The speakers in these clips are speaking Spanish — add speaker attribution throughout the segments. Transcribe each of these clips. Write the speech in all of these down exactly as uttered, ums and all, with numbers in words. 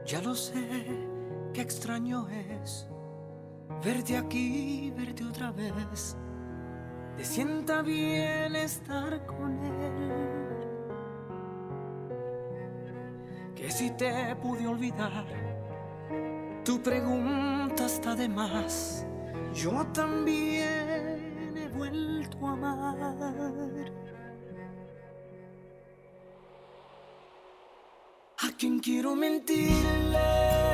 Speaker 1: Ya lo sé, qué extraño es verte aquí, verte otra vez. Te sienta bien estar con él. Que si te pude olvidar, tu pregunta está de más. Yo también he vuelto a amar. ¿A quién quiero mentirle?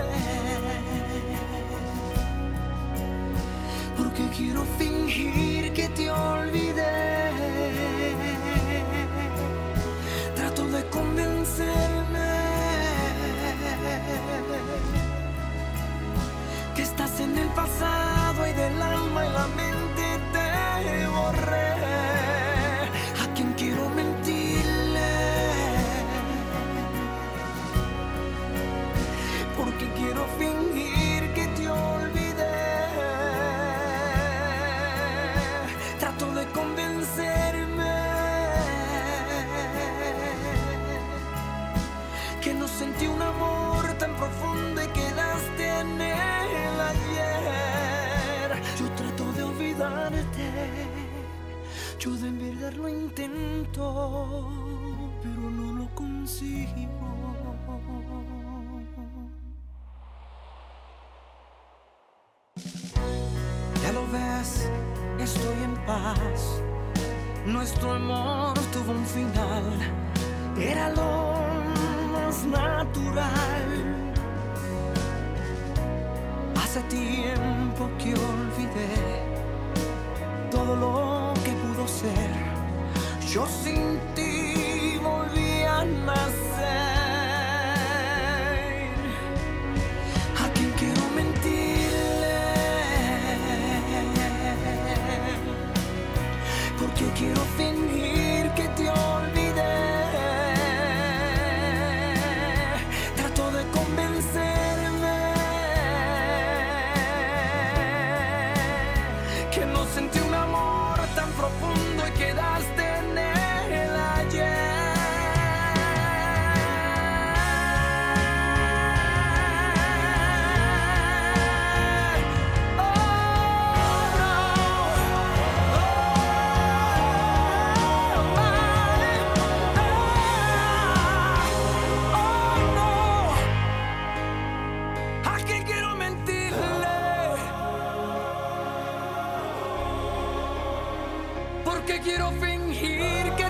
Speaker 1: Porque quiero fingir que te olvidé. Trato de convencerme que estás en el pasado y del alma y la mente te borré. ¿A quién quiero mentirle? Porque quiero fingir que te olvidé. Trato de convencerme que no sentí un amor tan profundo y quedaste en él ayer. Yo trato de olvidarte, yo de verdad lo intento, pero no lo consigo. Ya lo ves, estoy en paz. Nuestro amor tuvo un final. Era lo más natural. Hace tiempo que olvidé todo lo que pudo ser. Yo sin ti volví a nacer. ¿A quién quiero mentirle? Porque quiero fingir que te olvidé. Trato de convencerme que no sentí un amor tan profundo y quedaste en él ayer. Porque quiero fingir que